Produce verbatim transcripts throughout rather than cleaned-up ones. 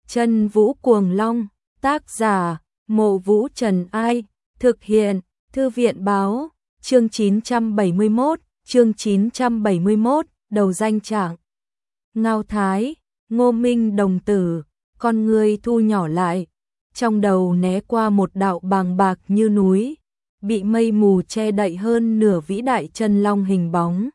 Chân Vũ Cuồng Long, tác giả, Mộ Vũ Trần Ai, thực hiện, Thư viện Báo, chương chín trăm bảy mươi mốt, chương chín trăm bảy mươi mốt, đầu danh trạng. Ngao Thái, Ngô Minh đồng tử, con người thu nhỏ lại, trong đầu né qua một đạo bàng bạc như núi, bị mây mù che đậy hơn nửa vĩ đại chân long hình bóng.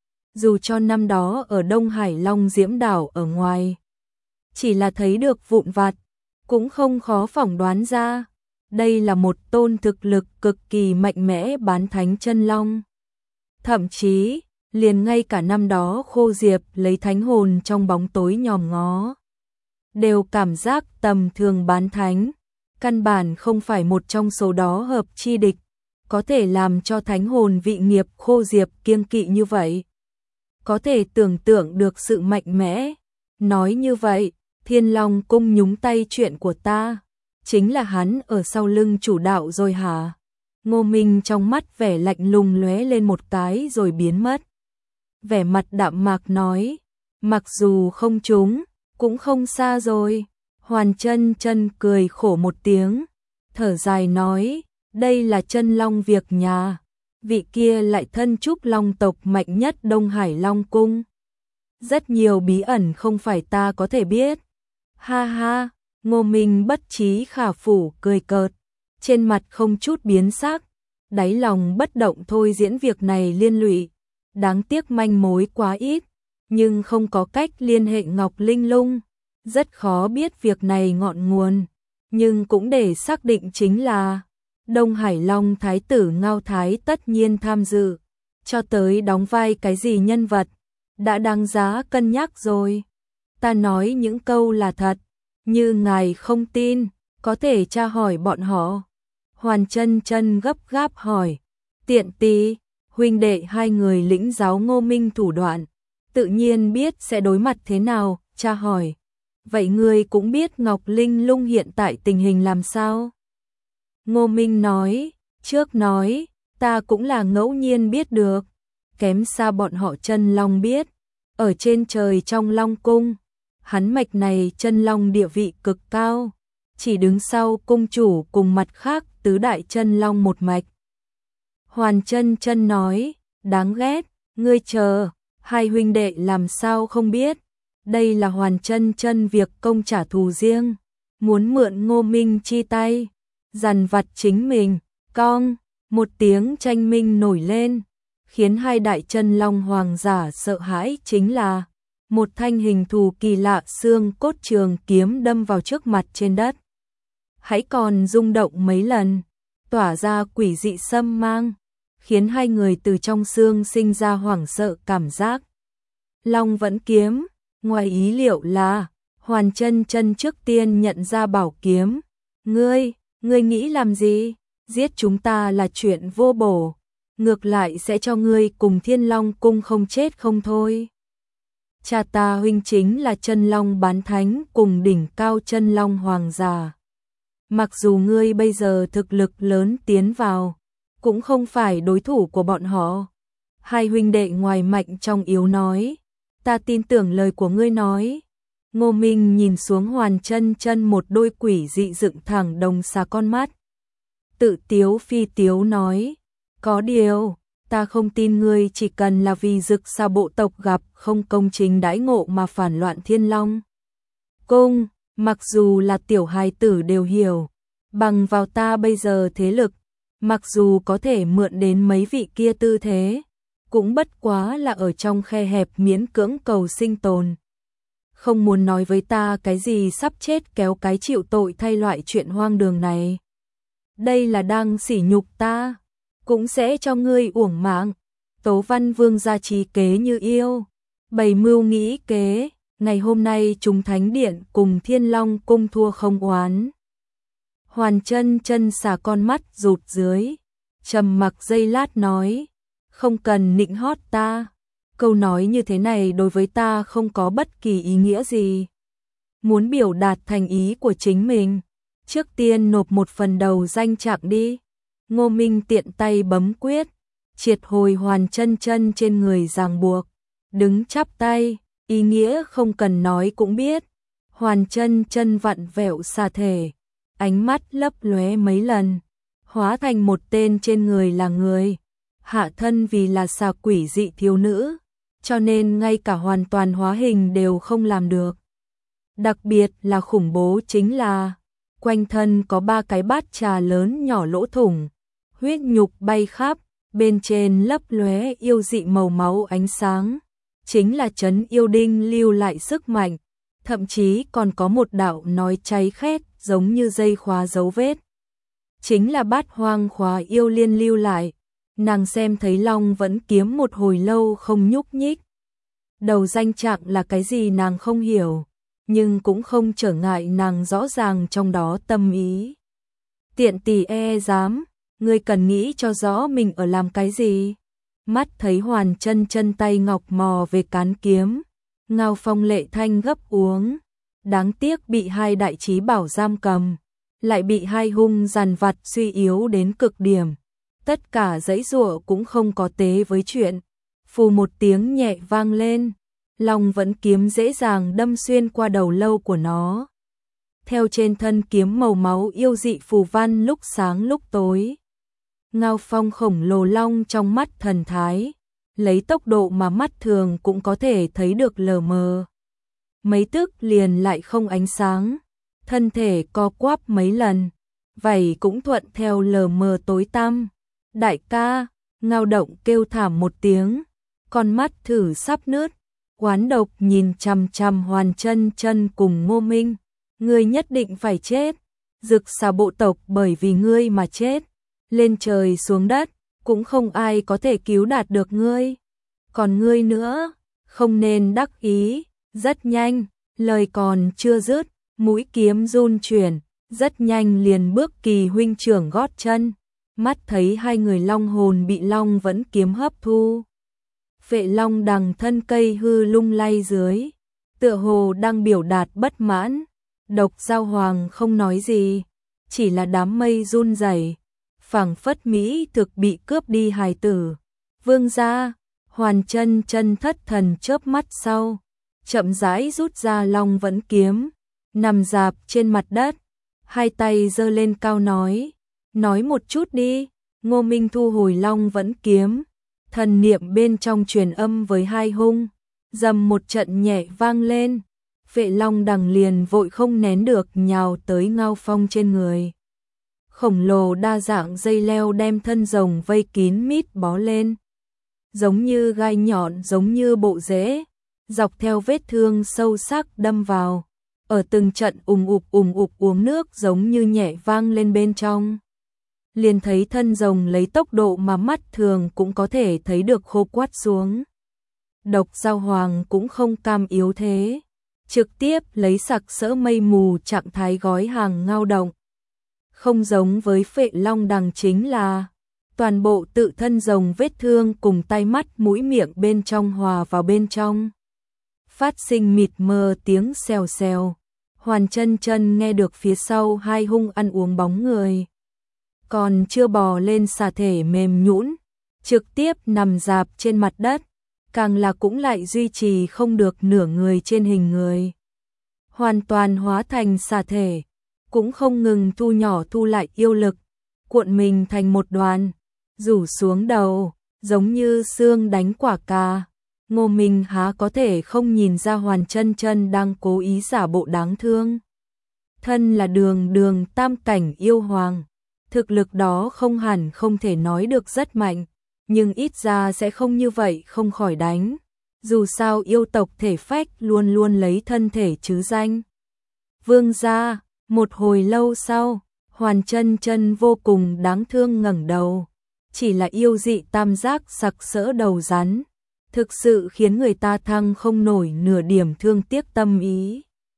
Dù cho năm đó ở Đông Hải Long Diễm Đảo ở ngoài, chỉ là thấy được vụn vặt, cũng không khó phỏng đoán ra, đây là một tôn thực lực cực kỳ mạnh mẽ bán thánh chân long. Thậm chí, liền ngay cả năm đó Khô Diệp lấy thánh hồn trong bóng tối nhòm ngó, đều cảm giác tầm thường bán thánh, căn bản không phải một trong số đó hợp chi địch, có thể làm cho thánh hồn vị nghiệp Khô Diệp kiêng kỵ như vậy. Có thể tưởng tượng được sự mạnh mẽ, nói như vậy, Thiên Long Cung nhúng tay chuyện của ta, chính là hắn ở sau lưng chủ đạo rồi hả? Ngô Minh trong mắt vẻ lạnh lùng lóe lên một cái rồi biến mất. Vẻ mặt đạm mạc nói, mặc dù không trúng, cũng không xa rồi. Hoàn Chân Chân cười khổ một tiếng, thở dài nói, đây là chân long việc nhà, vị kia lại thân trúc long tộc mạnh nhất Đông Hải Long Cung. Rất nhiều bí ẩn không phải ta có thể biết. Ha ha, Ngô Minh bất trí khả phủ cười cợt, trên mặt không chút biến sắc, đáy lòng bất động thôi diễn việc này liên lụy. Đáng tiếc manh mối quá ít, nhưng không có cách liên hệ Ngọc Linh Lung, rất khó biết việc này ngọn nguồn, nhưng cũng để xác định chính là Đông Hải Long Thái tử Ngao Thái tất nhiên tham dự, cho tới đóng vai cái gì nhân vật, đã đáng giá cân nhắc rồi. Ta nói những câu là thật, như ngài không tin, có thể tra hỏi bọn họ. Hoàn Chân Chân gấp gáp hỏi, tiện tì, huynh đệ hai người lĩnh giáo Ngô Minh thủ đoạn, tự nhiên biết sẽ đối mặt thế nào, tra hỏi. Vậy ngươi cũng biết Ngọc Linh Lung hiện tại tình hình làm sao? Ngô Minh nói, trước nói, ta cũng là ngẫu nhiên biết được, kém xa bọn họ chân long biết, ở trên trời trong Long Cung, hắn mạch này chân long địa vị cực cao, chỉ đứng sau cung chủ cùng mặt khác tứ đại chân long một mạch. Hoàn Chân Chân nói, đáng ghét, ngươi chờ, hai huynh đệ làm sao không biết, đây là Hoàn Chân Chân việc công trả thù riêng, muốn mượn Ngô Minh chi tay, dằn vặt chính mình. Cong, một tiếng tranh minh nổi lên, khiến hai đại chân long hoàng giả sợ hãi chính là một thanh hình thù kỳ lạ xương cốt trường kiếm đâm vào trước mặt trên đất. Hãy còn rung động mấy lần, tỏa ra quỷ dị xâm mang, khiến hai người từ trong xương sinh ra hoảng sợ cảm giác. Long vẫn kiếm, ngoài ý liệu là Hoàn Chân Chân trước tiên nhận ra bảo kiếm. Ngươi, ngươi nghĩ làm gì? Giết chúng ta là chuyện vô bổ, ngược lại sẽ cho ngươi cùng Thiên Long Cung không chết không thôi. Cha ta huynh chính là chân long bán thánh cùng đỉnh cao chân long hoàng giả. Mặc dù ngươi bây giờ thực lực lớn tiến vào, cũng không phải đối thủ của bọn họ. Hai huynh đệ ngoài mạnh trong yếu nói, ta tin tưởng lời của ngươi nói. Ngô Minh nhìn xuống Hoàn Chân Chân một đôi quỷ dị dựng thẳng đồng xà con mắt. Tự tiếu phi tiếu nói, có điều, ta không tin ngươi chỉ cần là vì Dực Sa bộ tộc gặp không công chính đãi ngộ mà phản loạn Thiên Long Cung, mặc dù là tiểu hài tử đều hiểu, bằng vào ta bây giờ thế lực, mặc dù có thể mượn đến mấy vị kia tư thế, cũng bất quá là ở trong khe hẹp miễn cưỡng cầu sinh tồn. Không muốn nói với ta cái gì sắp chết kéo cái chịu tội thay loại chuyện hoang đường này. Đây là đang sỉ nhục ta, cũng sẽ cho ngươi uổng mạng. Tố Văn Vương gia trí kế như yêu, bày mưu nghĩ kế, ngày hôm nay chúng Thánh Điện cùng Thiên Long Cung thua không oán. Hoàn Chân Chân xả con mắt rụt dưới, trầm mặc giây lát nói, không cần nịnh hót ta. Câu nói như thế này đối với ta không có bất kỳ ý nghĩa gì. Muốn biểu đạt thành ý của chính mình, trước tiên nộp một phần đầu danh trạng đi. Ngô Minh tiện tay bấm quyết, triệt hồi Hoàn Chân Chân trên người ràng buộc, đứng chắp tay, ý nghĩa không cần nói cũng biết. Hoàn Chân Chân vặn vẹo xà thể, ánh mắt lấp lóe mấy lần, hóa thành một tên trên người là người, hạ thân vì là xà quỷ dị thiếu nữ, cho nên ngay cả hoàn toàn hóa hình đều không làm được. Đặc biệt là khủng bố chính là quanh thân có ba cái bát trà lớn nhỏ lỗ thủng, huyết nhục bay khắp, bên trên lấp lóe yêu dị màu máu ánh sáng, chính là trấn yêu đinh lưu lại sức mạnh, thậm chí còn có một đạo nói cháy khét giống như dây khóa dấu vết. Chính là bát hoang khóa yêu liên lưu lại, nàng xem thấy Long Vẫn Kiếm một hồi lâu không nhúc nhích. Đầu danh trạng là cái gì nàng không hiểu, nhưng cũng không trở ngại nàng rõ ràng trong đó tâm ý. Tiện tỷ e dám, ngươi cần nghĩ cho rõ mình ở làm cái gì. Mắt thấy Hoàn Chân Chân tay ngọc mò về cán kiếm, Ngao Phong lệ thanh gấp uống, đáng tiếc bị hai đại trí bảo giam cầm, lại bị hai hung dằn vặt suy yếu đến cực điểm. Tất cả giãy giụa cũng không có tế với chuyện. Phù một tiếng nhẹ vang lên, Long Vẫn Kiếm dễ dàng đâm xuyên qua đầu lâu của nó. Theo trên thân kiếm màu máu yêu dị phù văn lúc sáng lúc tối. Ngao Phong khổng lồ long trong mắt thần thái, lấy tốc độ mà mắt thường cũng có thể thấy được lờ mờ. Mấy tức liền lại không ánh sáng, thân thể co quắp mấy lần, vảy cũng thuận theo lờ mờ tối tăm. Đại ca, Ngao Động kêu thảm một tiếng, con mắt thử sắp nứt, oán độc nhìn chằm chằm Hoàn Chân Chân cùng Ngô Minh, ngươi nhất định phải chết, Dực Xà bộ tộc bởi vì ngươi mà chết, lên trời xuống đất, cũng không ai có thể cứu đạt được ngươi. Còn ngươi nữa, không nên đắc ý, rất nhanh, lời còn chưa dứt, mũi kiếm run chuyển, rất nhanh liền bước Kỳ huynh trưởng gót chân. Mắt thấy hai người long hồn bị Long Vẫn Kiếm hấp thu. Phệ long đằng thân cây hư lung lay dưới, tựa hồ đang biểu đạt bất mãn. Độc Giao Hoàng không nói gì, chỉ là đám mây run rẩy, phảng phất mỹ thực bị cướp đi hài tử. Vương gia, Hoàn Chân Chân thất thần chớp mắt sau, chậm rãi rút ra Long Vẫn Kiếm, nằm rạp trên mặt đất, hai tay giơ lên cao nói. Nói một chút đi. Ngô Minh thu hồi Long Vẫn Kiếm, thần niệm bên trong truyền âm với hai hung, dầm một trận nhẹ vang lên, Phệ long đằng liền vội không nén được nhào tới Ngao Phong trên người. Khổng lồ đa dạng dây leo đem thân rồng vây kín mít bó lên, giống như gai nhọn, giống như bộ rễ, dọc theo vết thương sâu sắc đâm vào, ở từng trận ùng ục ùng ục uống nước giống như nhẹ vang lên bên trong. Liền thấy thân rồng lấy tốc độ mà mắt thường cũng có thể thấy được khô quắt xuống. Độc Giao Hoàng cũng không cam yếu thế, trực tiếp lấy sặc sỡ mây mù trạng thái gói hàng Ngao Động. Không giống với Phệ long đằng chính là toàn bộ tự thân rồng vết thương cùng tay mắt mũi miệng bên trong hòa vào bên trong, phát sinh mịt mờ tiếng xèo xèo. Hoàn Chân Chân nghe được phía sau hai hung ăn uống bóng người, còn chưa bò lên xà thể mềm nhũn, trực tiếp nằm rạp trên mặt đất, càng là cũng lại duy trì không được nửa người trên hình người. Hoàn toàn hóa thành xà thể, cũng không ngừng thu nhỏ thu lại yêu lực, cuộn mình thành một đoàn, rủ xuống đầu, giống như xương đánh quả cà. Ngô Minh há có thể không nhìn ra Hoàn Chân Chân đang cố ý giả bộ đáng thương. Thân là đường đường tam cảnh yêu hoàng, thực lực đó không hẳn không thể nói được rất mạnh, nhưng ít ra sẽ không như vậy không khỏi đánh. Dù sao yêu tộc thể phách luôn luôn lấy thân thể chứ danh. Vương gia, một hồi lâu sau, Hoàn Chân Chân vô cùng đáng thương ngẩng đầu, chỉ là yêu dị tam giác sặc sỡ đầu rắn, thực sự khiến người ta thăng không nổi nửa điểm thương tiếc tâm ý.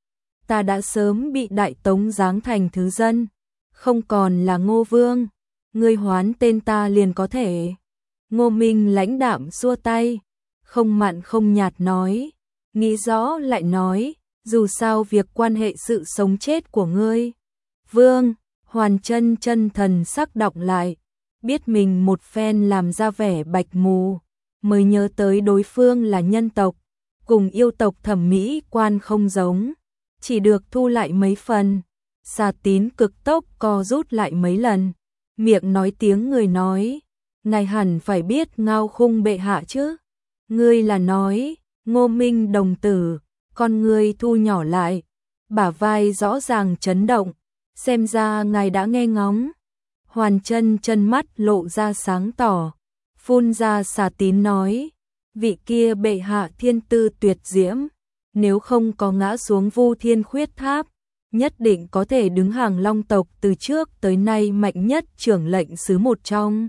Ta đã sớm bị Đại Tống giáng thành thứ dân, không còn là Ngô Vương, ngươi hoán tên ta liền có thể. Ngô Minh lãnh đạm xua tay, không mặn không nhạt nói, nghĩ rõ lại nói, dù sao việc quan hệ sự sống chết của ngươi. Vương, Hoàn Chân Chân thần sắc đọng lại, biết mình một phen làm ra vẻ bạch mù, mới nhớ tới đối phương là nhân tộc, cùng yêu tộc thẩm mỹ quan không giống, chỉ được thu lại mấy phần. Xà Tín cực tốc co rút lại mấy lần, miệng nói tiếng người nói, ngài hẳn phải biết Ngao Khung bệ hạ chứ? Ngươi là nói, Ngô Minh đồng tử, con ngươi thu nhỏ lại, bả vai rõ ràng chấn động, xem ra ngài đã nghe ngóng. Hoàn Chân chân mắt lộ ra sáng tỏ, phun ra. Xà Tín nói, vị kia bệ hạ thiên tư tuyệt diễm, nếu không có ngã xuống Vu Thiên Khuyết Tháp, nhất định có thể đứng hàng Long tộc từ trước tới nay mạnh nhất trưởng lệnh sứ một trong.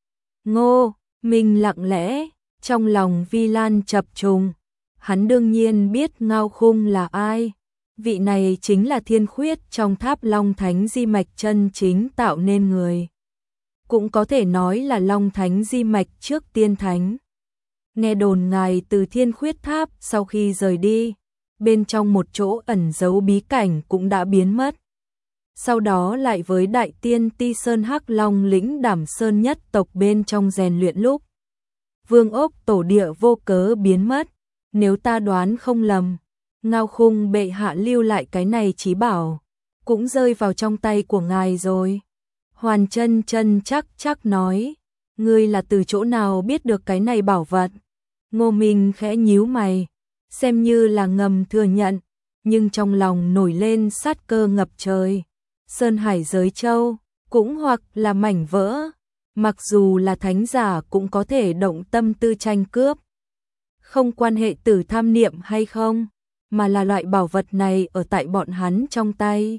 Ngô Minh lặng lẽ, trong lòng vi lan chập trùng, hắn đương nhiên biết Ngao Khung là ai. Vị này chính là thiên khuyết trong tháp Long Thánh di mạch chân chính tạo nên người. Cũng có thể nói là Long Thánh di mạch trước tiên thánh. Nghe đồn ngài từ thiên khuyết tháp sau khi rời đi, bên trong một chỗ ẩn giấu bí cảnh cũng đã biến mất. Sau đó lại với đại tiên Ti Sơn Hắc Long lĩnh Đảm Sơn nhất tộc bên trong rèn luyện lúc Vương ốc tổ địa vô cớ biến mất. Nếu ta đoán không lầm, Ngao Khung bệ hạ lưu lại cái này chí bảo, cũng rơi vào trong tay của ngài rồi. Hoàn Chân chân chắc chắc nói, ngươi là từ chỗ nào biết được cái này bảo vật? Ngô Minh khẽ nhíu mày, xem như là ngầm thừa nhận, nhưng trong lòng nổi lên sát cơ ngập trời. Sơn Hải giới châu, cũng hoặc là mảnh vỡ, mặc dù là thánh giả cũng có thể động tâm tư tranh cướp. Không quan hệ tử tham niệm hay không, mà là loại bảo vật này ở tại bọn hắn trong tay.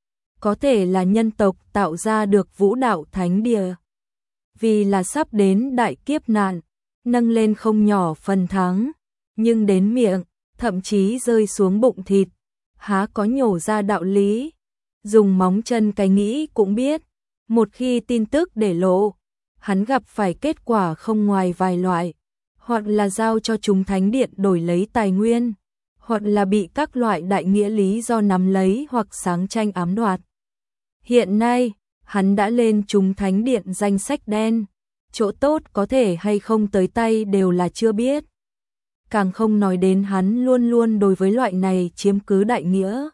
Có thể là nhân tộc tạo ra được vũ đạo thánh địa. Vì là sắp đến đại kiếp nạn, nâng lên không nhỏ phần thắng, nhưng đến miệng, thậm chí rơi xuống bụng thịt, há có nhổ ra đạo lý. Dùng móng chân cái nghĩ cũng biết, một khi tin tức để lộ, hắn gặp phải kết quả không ngoài vài loại, hoặc là giao cho chúng thánh điện đổi lấy tài nguyên, hoặc là bị các loại đại nghĩa lý do nắm lấy hoặc sáng tranh ám đoạt. Hiện nay, hắn đã lên chúng thánh điện danh sách đen, chỗ tốt có thể hay không tới tay đều là chưa biết. Càng không nói đến hắn luôn luôn đối với loại này chiếm cứ đại nghĩa.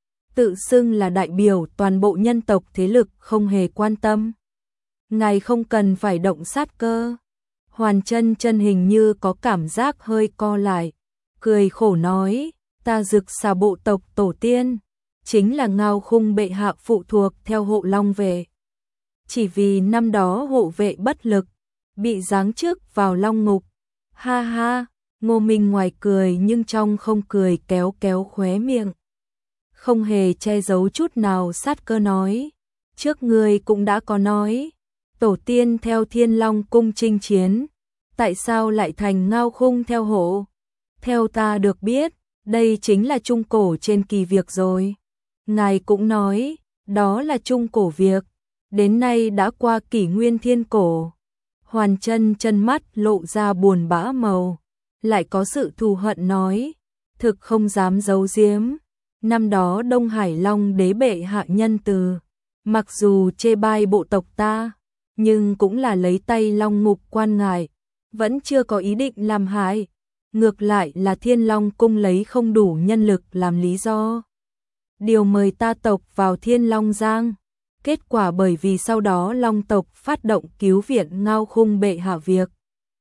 Tự xưng là đại biểu toàn bộ nhân tộc thế lực không hề quan tâm. Ngài không cần phải động sát cơ. Hoàn Chân chân hình như có cảm giác hơi co lại, cười khổ nói, ta Dực Xà bộ tộc tổ tiên, chính là Ngao Khung bệ hạ phụ thuộc theo hộ Long vệ. Chỉ vì năm đó hộ vệ bất lực, bị giáng chức vào Long ngục. Ha ha, Ngô Minh ngoài cười nhưng trong không cười kéo kéo khóe miệng. Không hề che giấu chút nào sát cơ nói, trước người cũng đã có nói, tổ tiên theo Thiên Long cung chinh chiến, tại sao lại thành Ngao Khung theo hộ? Theo ta được biết, đây chính là trung cổ trên kỳ việc rồi. Ngài cũng nói, đó là trung cổ việc, đến nay đã qua kỷ nguyên thiên cổ. Hoàn Chân chân mắt lộ ra buồn bã màu, lại có sự thù hận nói, thực không dám giấu giếm. Năm đó Đông Hải Long đế bệ hạ nhân từ, mặc dù chê bai bộ tộc ta, nhưng cũng là lấy tay Long ngục quan ngại, vẫn chưa có ý định làm hại. Ngược lại là Thiên Long cung lấy không đủ nhân lực làm lý do, điều mời ta tộc vào Thiên Long Giang. Kết quả bởi vì sau đó Long tộc phát động cứu viện Ngao Khung bệ hạ việc,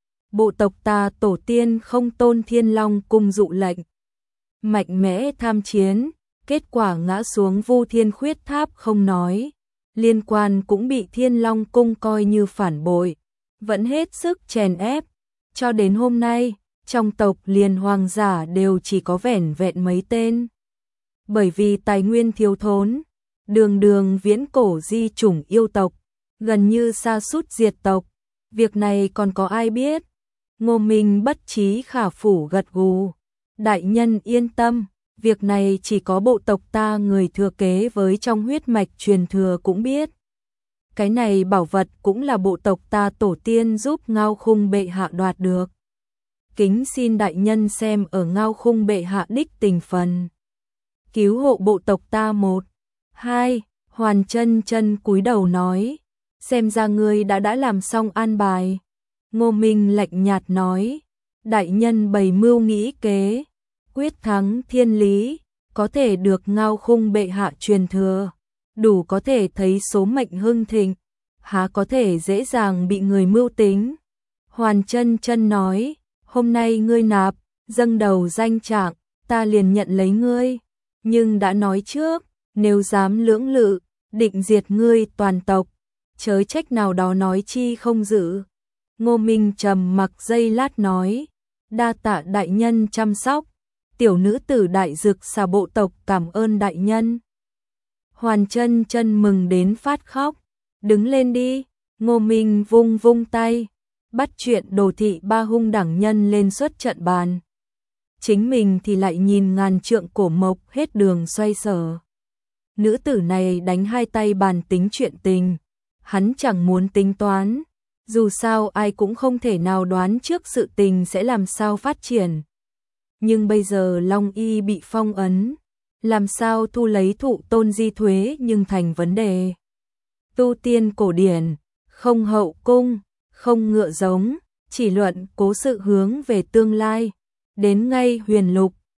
bộ tộc ta tổ tiên không tôn Thiên Long cung dụ lệnh, mạnh mẽ tham chiến, kết quả ngã xuống Vu Thiên Khuyết Tháp không nói, liên quan cũng bị Thiên Long cung coi như phản bội, vẫn hết sức chèn ép, cho đến hôm nay, trong tộc liền hoàng giả đều chỉ có vẻn vẹn mấy tên. Bởi vì tài nguyên thiếu thốn, đường đường viễn cổ di chủng yêu tộc, gần như sa sút diệt tộc, việc này còn có ai biết? Ngô Minh bất trí khả phủ gật gù, đại nhân yên tâm, việc này chỉ có bộ tộc ta người thừa kế với trong huyết mạch truyền thừa cũng biết. Cái này bảo vật cũng là bộ tộc ta tổ tiên giúp Ngao Khung bệ hạ đoạt được. Kính xin đại nhân xem ở Ngao Khung bệ hạ đích tình phần, cứu hộ bộ tộc ta. Một, hai, Hoàn Chân chân cúi đầu nói, xem ra ngươi đã đã làm xong an bài. Ngô Minh lạnh nhạt nói, đại nhân bày mưu nghĩ kế, quyết thắng thiên lý, có thể được Ngao Khung bệ hạ truyền thừa, đủ có thể thấy số mệnh hưng thịnh, há có thể dễ dàng bị người mưu tính. Hoàn Chân Chân nói, hôm nay ngươi nạp, dâng đầu danh trạng, ta liền nhận lấy ngươi, nhưng đã nói trước, nếu dám lưỡng lự, định diệt ngươi toàn tộc, chớ trách nào đó nói chi không giữ. Ngô Minh trầm mặc giây lát nói, đa tạ đại nhân chăm sóc, tiểu nữ tử Đại Dực Xà bộ tộc cảm ơn đại nhân. Hoàn Chân Chân mừng đến phát khóc, đứng lên đi. Ngô Minh vung vung tay, bắt chuyện Đồ thị ba hung đẳng nhân lên xuất trận bàn. Chính mình thì lại nhìn ngàn trượng cổ mộc hết đường xoay sở. Nữ tử này đánh hai tay bàn tính chuyện tình, hắn chẳng muốn tính toán, dù sao ai cũng không thể nào đoán trước sự tình sẽ làm sao phát triển. Nhưng bây giờ Long Y bị phong ấn, làm sao thu lấy thụ tôn di thuế nhưng thành vấn đề. Tu tiên cổ điển, không hậu cung, không ngựa giống, chỉ luận cố sự hướng về tương lai. Đến ngay huyền lục,